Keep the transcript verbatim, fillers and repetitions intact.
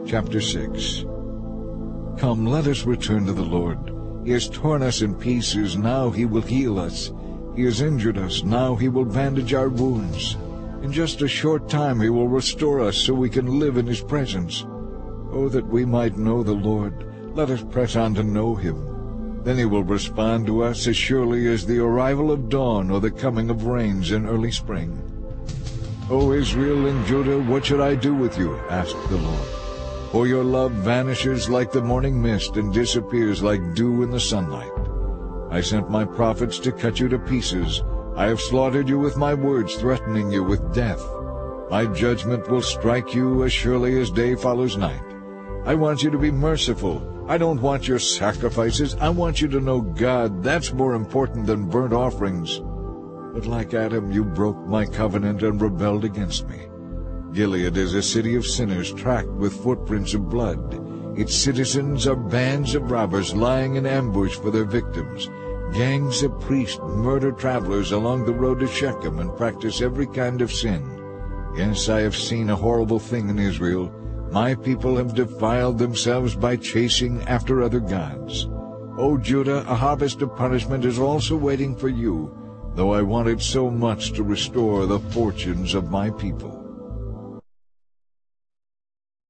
Chapter six. Come, let us return to the Lord. He has torn us in pieces, now he will heal us. He has injured us, now he will bandage our wounds. In just a short time he will restore us so we can live in his presence. Oh, that we might know the Lord. Let us press on to know him. Then he will respond to us as surely as the arrival of dawn or the coming of rains in early spring. O Israel and Judah, what should I do with you? Asked the Lord. For your love vanishes like the morning mist and disappears like dew in the sunlight. I sent my prophets to cut you to pieces. I have slaughtered you with my words, threatening you with death. My judgment will strike you as surely as day follows night. I want you to be merciful. I don't want your sacrifices. I want you to know God. That's more important than burnt offerings. But like Adam, you broke my covenant and rebelled against me. Gilead is a city of sinners tracked with footprints of blood. Its citizens are bands of robbers lying in ambush for their victims. Gangs of priests murder travelers along the road to Shechem and practice every kind of sin. Yes, I have seen a horrible thing in Israel. My people have defiled themselves by chasing after other gods. O Judah, a harvest of punishment is also waiting for you, though I wanted so much to restore the fortunes of my people.